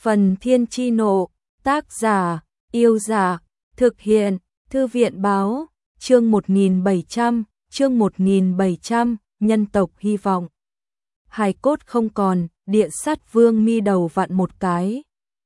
Phần Thiên Chi Nộ, tác giả, Yêu Giả, thực hiện, Thư viện báo, chương 1700, nhân tộc hy vọng. Hài cốt không còn, Địa Sát Vương mi đầu vặn một cái.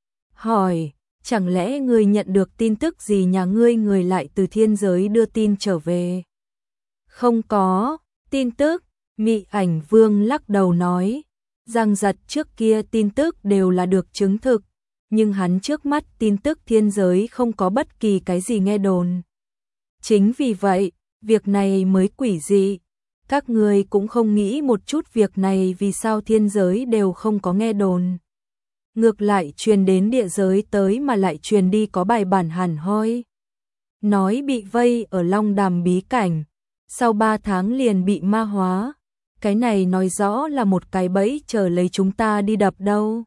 Hỏi, chẳng lẽ ngươi nhận được tin tức gì nhà ngươi người lại từ thiên giới đưa tin trở về? Không có, tin tức, Mị Ảnh Vương lắc đầu nói. Giang Giật trước kia tin tức đều là được chứng thực, nhưng hắn trước mắt tin tức thiên giới không có bất kỳ cái gì nghe đồn. Chính vì vậy, việc này mới quỷ dị. Các ngươi cũng không nghĩ một chút việc này vì sao thiên giới đều không có nghe đồn. Ngược lại truyền đến địa giới tới mà lại truyền đi có bài bản hẳn hoi. Nói bị vây ở Long Đàm bí cảnh, sau 3 tháng liền bị ma hóa. Cái này nói rõ là một cái bẫy chờ lấy chúng ta đi đập đâu.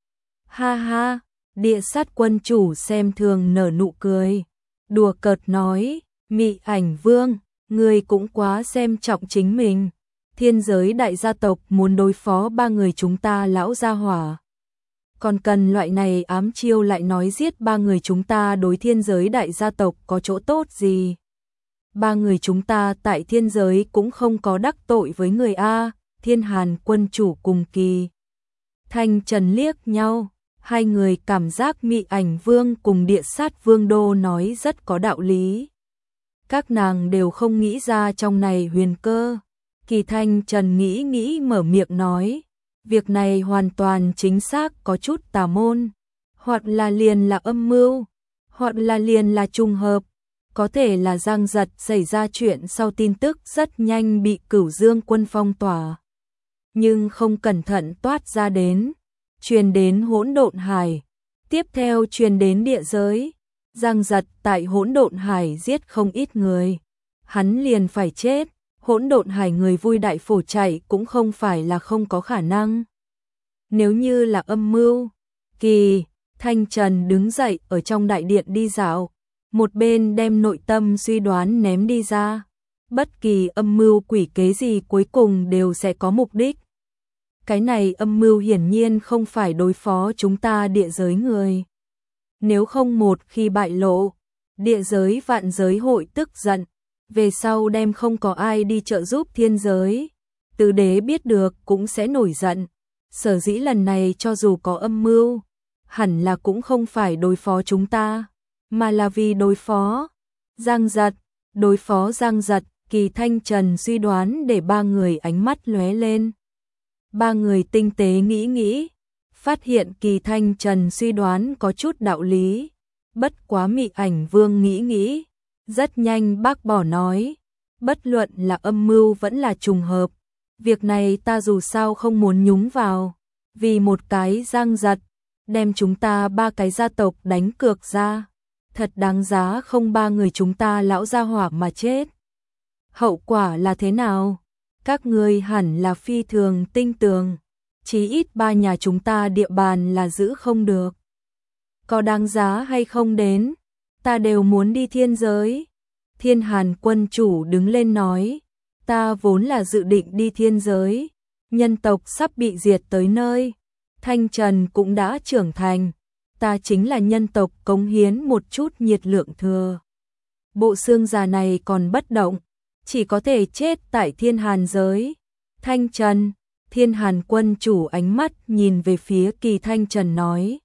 Ha ha, Địa Sát quân chủ xem thường nở nụ cười. Đùa cợt nói, Mị Ảnh Vương, ngươi cũng quá xem trọng chính mình. Thiên giới đại gia tộc muốn đối phó 3 người chúng ta lão gia hỏa. Còn cần loại này ám chiêu lại nói giết 3 người chúng ta đối thiên giới đại gia tộc có chỗ tốt gì. 3 người chúng ta tại thiên giới cũng không có đắc tội với người A. Thiên Hàn quân chủ cùng Kỳ Thanh Trần liếc nhau. Hai người cảm giác Mị Ảnh Vương cùng Địa Sát Vương đô nói rất có đạo lý. Các nàng đều không nghĩ ra trong này huyền cơ. Kỳ Thanh Trần nghĩ mở miệng nói. Việc này hoàn toàn chính xác có chút tà môn. Hoặc là liền là âm mưu, hoặc là liền là trùng hợp. Có thể là Giang Giật xảy ra chuyện sau tin tức rất nhanh bị Cửu Dương quân phong tỏa. Nhưng không cẩn thận toát ra đến. Truyền đến Hỗn Độn Hải. Tiếp theo truyền đến địa giới. Giang Giật tại Hỗn Độn Hải giết không ít người. Hắn liền phải chết. Hỗn Độn Hải người vui đại phổ chạy cũng không phải là không có khả năng. Nếu như là âm mưu, Kỳ Thanh Trần đứng dậy ở trong đại điện đi dạo, một bên đem nội tâm suy đoán ném đi ra. Bất kỳ âm mưu quỷ kế gì cuối cùng đều sẽ có mục đích. Cái này âm mưu hiển nhiên không phải đối phó chúng ta địa giới người. Nếu không một khi bại lộ, địa giới vạn giới hội tức giận. Về sau đem không có ai đi trợ giúp thiên giới. Tứ đế biết được cũng sẽ nổi giận. Sở dĩ lần này cho dù có âm mưu, hẳn là cũng không phải đối phó chúng ta, mà là vì đối phó Giang Giật. Đối phó Giang Giật, Kỳ Thanh Trần suy đoán để 3 người ánh mắt lóe lên. 3 người tinh tế nghĩ, phát hiện Kỳ Thanh Trần suy đoán có chút đạo lý. Bất quá Mị Ảnh Vương nghĩ, rất nhanh bác bỏ nói, bất luận là âm mưu vẫn là trùng hợp. Việc này ta dù sao không muốn nhúng vào, vì một cái Giang Giật, đem chúng ta 3 cái gia tộc đánh cược ra. Thật đáng giá không 3 người chúng ta lão gia hỏa mà chết. Hậu quả là thế nào? Các ngươi hẳn là phi thường tinh tường. Chí ít 3 nhà chúng ta địa bàn là giữ không được. Có đáng giá hay không đến, ta đều muốn đi thiên giới. Thiên Hàn quân chủ đứng lên nói, ta vốn là dự định đi thiên giới. Nhân tộc sắp bị diệt tới nơi. Thanh Trần cũng đã trưởng thành. Ta chính là nhân tộc cống hiến một chút nhiệt lượng thừa. Bộ xương già này còn bất động, chỉ có thể chết tại Thiên Hàn giới. Thanh Trần, Thiên Hàn quân chủ ánh mắt nhìn về phía Kỳ Thanh Trần nói.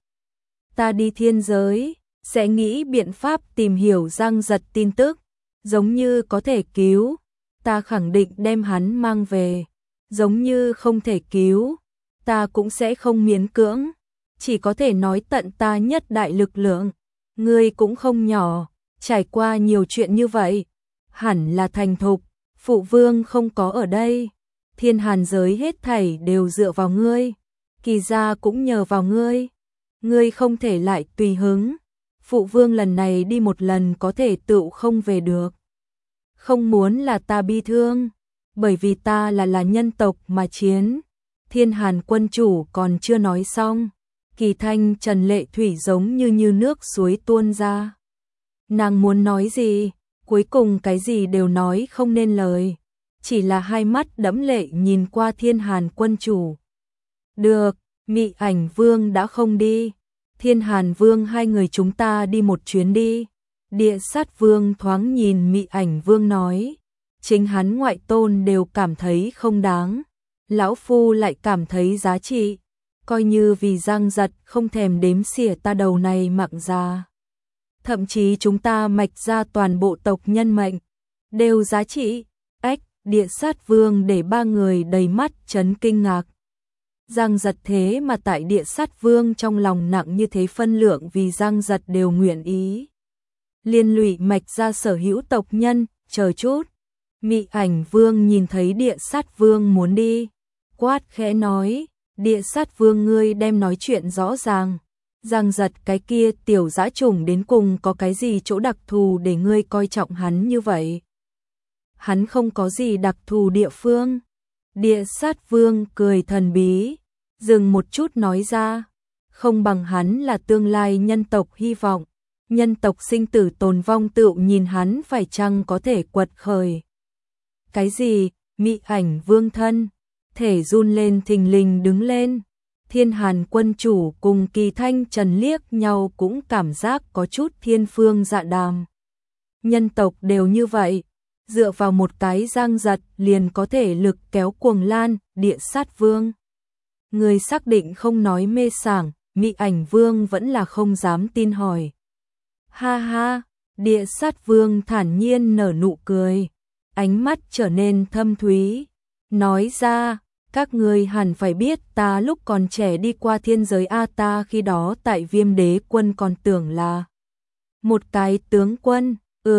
Ta đi thiên giới, sẽ nghĩ biện pháp tìm hiểu Giang Giật tin tức, giống như có thể cứu, ta khẳng định đem hắn mang về, giống như không thể cứu, ta cũng sẽ không miễn cưỡng, chỉ có thể nói tận ta nhất đại lực lượng, ngươi cũng không nhỏ, trải qua nhiều chuyện như vậy, hẳn là thành thục, phụ vương không có ở đây, Thiên Hàn giới hết thảy đều dựa vào ngươi, Kỳ gia cũng nhờ vào ngươi. Ngươi không thể lại tùy hứng, phụ vương lần này đi một lần có thể tựu không về được. Không muốn là ta bi thương, bởi vì ta là nhân tộc mà chiến. Thiên Hàn quân chủ còn chưa nói xong, Kỳ Thanh Trần lệ thủy giống như nước suối tuôn ra. Nàng muốn nói gì, cuối cùng cái gì đều nói không nên lời, chỉ là hai mắt đẫm lệ nhìn qua Thiên Hàn quân chủ. Được, Mị Ảnh Vương đã không đi, Thiên Hàn Vương, hai người chúng ta đi một chuyến đi. Địa Sát Vương thoáng nhìn Mị Ảnh Vương nói, chính hắn ngoại tôn đều cảm thấy không đáng, lão phu lại cảm thấy giá trị, coi như vì Giang Giật không thèm đếm xỉa ta đầu này mặng ra. Thậm chí chúng ta mạch ra toàn bộ tộc nhân mệnh, đều giá trị. Ách, Địa Sát Vương để ba người đầy mắt chấn kinh ngạc. Giang Giật thế mà tại Địa Sát Vương trong lòng nặng như thế, phân lượng vì Giang Giật đều nguyện ý liên lụy mạch ra sở hữu tộc nhân. Chờ chút. Mị Ảnh Vương nhìn thấy Địa Sát Vương muốn đi, quát khẽ nói, Địa Sát Vương, ngươi đem nói chuyện rõ ràng. Giang Giật cái kia tiểu dã chủng đến cùng có cái gì chỗ đặc thù để ngươi coi trọng hắn như vậy? Hắn không có gì đặc thù địa phương. Địa Sát Vương cười thần bí, dừng một chút nói ra, không bằng hắn là tương lai nhân tộc hy vọng, nhân tộc sinh tử tồn vong tựu nhìn hắn phải chăng có thể quật khởi. Cái gì? Mị Ảnh Vương thân thể run lên, thình lình đứng lên. Thiên Hàn quân chủ cùng Kỳ Thanh Trần liếc nhau cũng cảm giác có chút thiên phương dạ đàm. Nhân tộc đều như vậy, dựa vào một cái Giang Giật liền có thể lực kéo cuồng lan. Địa Sát Vương, người xác định không nói mê sảng? Mị Ảnh Vương vẫn là không dám tin hỏi. Ha ha, Địa Sát Vương thản nhiên nở nụ cười, ánh mắt trở nên thâm thúy, nói ra, các ngươi hẳn phải biết ta lúc còn trẻ đi qua thiên giới a, ta khi đó tại Viêm Đế quân còn tưởng là một cái tướng quân.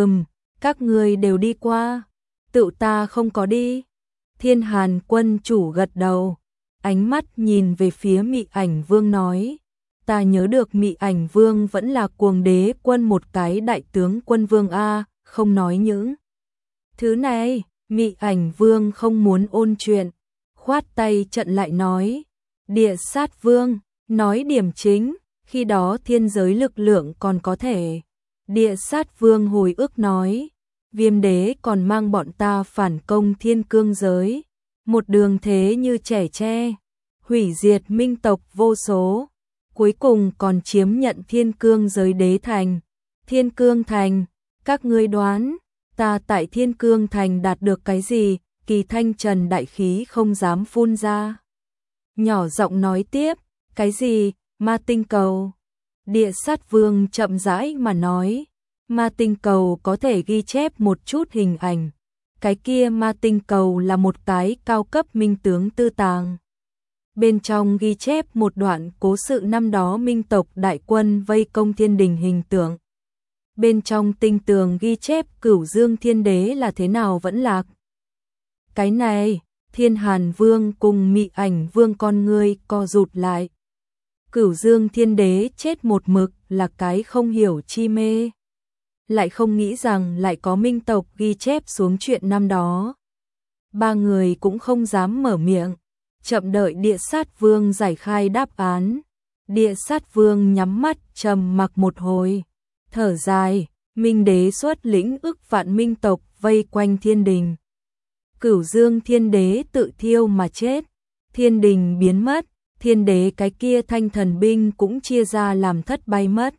Các ngươi đều đi qua, tự ta không có đi. Thiên Hàn quân chủ gật đầu, ánh mắt nhìn về phía Mị Ảnh Vương nói, ta nhớ được Mị Ảnh Vương vẫn là Cuồng Đế quân một cái đại tướng quân vương a, không nói những thứ này. Mị Ảnh Vương không muốn ôn chuyện, khoát tay trận lại nói, Địa Sát Vương, nói điểm chính, khi đó thiên giới lực lượng còn có thể. Địa Sát Vương hồi ức nói, Viêm Đế còn mang bọn ta phản công Thiên Cương giới, một đường thế như trẻ tre, hủy diệt minh tộc vô số, cuối cùng còn chiếm nhận Thiên Cương giới đế thành. Thiên Cương thành, các ngươi đoán, ta tại Thiên Cương thành đạt được cái gì? Kỳ Thanh Trần đại khí không dám phun ra, nhỏ giọng nói tiếp, cái gì? Ma tinh cầu. Địa Sát Vương chậm rãi mà nói, ma tinh cầu có thể ghi chép một chút hình ảnh, cái kia ma tinh cầu là một cái cao cấp minh tướng tư tàng, bên trong ghi chép một đoạn cố sự năm đó minh tộc đại quân vây công thiên đình hình tượng, bên trong tinh tường ghi chép Cửu Dương Thiên Đế là thế nào vẫn lạc. Cái này, Thiên Hàn Vương cùng Mị Ảnh Vương con ngươi co rụt lại. Cửu Dương Thiên Đế chết một mực là cái không hiểu chi mê, lại không nghĩ rằng lại có minh tộc ghi chép xuống chuyện năm đó. Ba người cũng không dám mở miệng, chậm đợi Địa Sát Vương giải khai đáp án. Địa Sát Vương nhắm mắt trầm mặc một hồi, thở dài, Minh Đế xuất lĩnh ức vạn minh tộc vây quanh thiên đình. Cửu Dương Thiên Đế tự thiêu mà chết, thiên đình biến mất, Thiên Đế cái kia thanh thần binh cũng chia ra làm thất bay mất.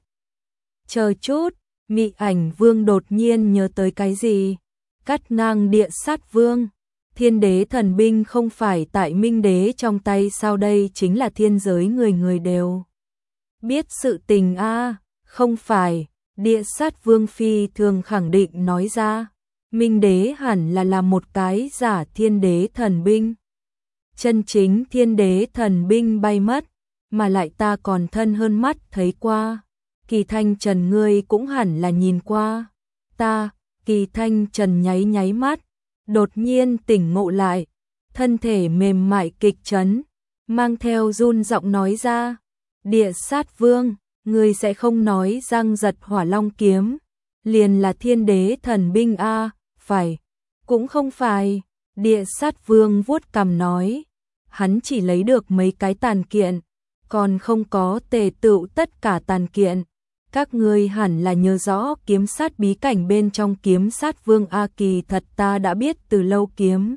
Chờ chút, Mị Ảnh Vương đột nhiên nhớ tới cái gì, cắt ngang Địa Sát Vương, Thiên Đế thần binh không phải tại Minh Đế trong tay sao? Đây chính là thiên giới người người đều biết sự tình a. Không phải. Địa Sát Vương phi thường khẳng định nói ra, Minh Đế hẳn là một cái giả Thiên Đế thần binh. Chân chính Thiên Đế thần binh bay mất, mà lại ta còn thân hơn mắt thấy qua. Kỳ Thanh Trần ngươi cũng hẳn là nhìn qua. Ta, Kỳ Thanh Trần nháy nháy mắt, đột nhiên tỉnh ngộ lại, thân thể mềm mại kịch chấn, mang theo run giọng nói ra, Địa Sát Vương, ngươi sẽ không nói Giang Giật Hỏa Long kiếm liền là Thiên Đế thần binh a? Phải, cũng không phải. Địa Sát Vương vuốt cằm nói, hắn chỉ lấy được mấy cái tàn kiện, còn không có tề tựu tất cả tàn kiện. Các ngươi hẳn là nhớ rõ kiếm sát bí cảnh bên trong kiếm sát vương a, kỳ thật ta đã biết từ lâu kiếm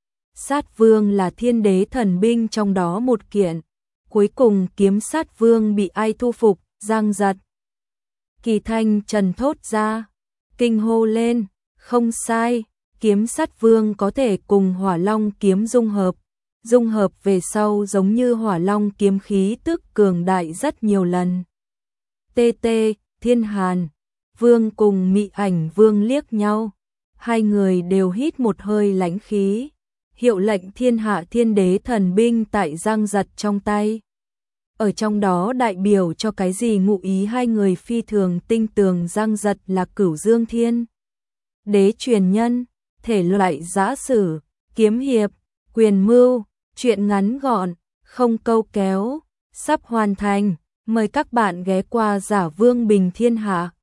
sát vương là Thiên Đế thần binh trong đó một kiện. Cuối cùng kiếm sát vương bị ai thu phục? Giang Giật. Kỳ thanh trần thốt ra, kinh hô lên, không sai, kiếm sắt vương có thể cùng hỏa long kiếm dung hợp về sau giống như hỏa long kiếm khí tức cường đại rất nhiều lần. TT, Thiên Hàn, Vương cùng Mị Ảnh Vương liếc nhau, hai người đều hít một hơi lãnh khí, hiệu lệnh thiên hạ thiên đế thần binh tại Giang Giật trong tay. Ở trong đó đại biểu cho cái gì ngụ ý hai người phi thường tinh tường. Giang Giật là Cửu Dương Thiên Đế truyền nhân, thể loại giã sử, kiếm hiệp, quyền mưu, truyện ngắn gọn, không câu kéo, sắp hoàn thành. Mời các bạn ghé qua Giả Vương Bình Thiên Hạ.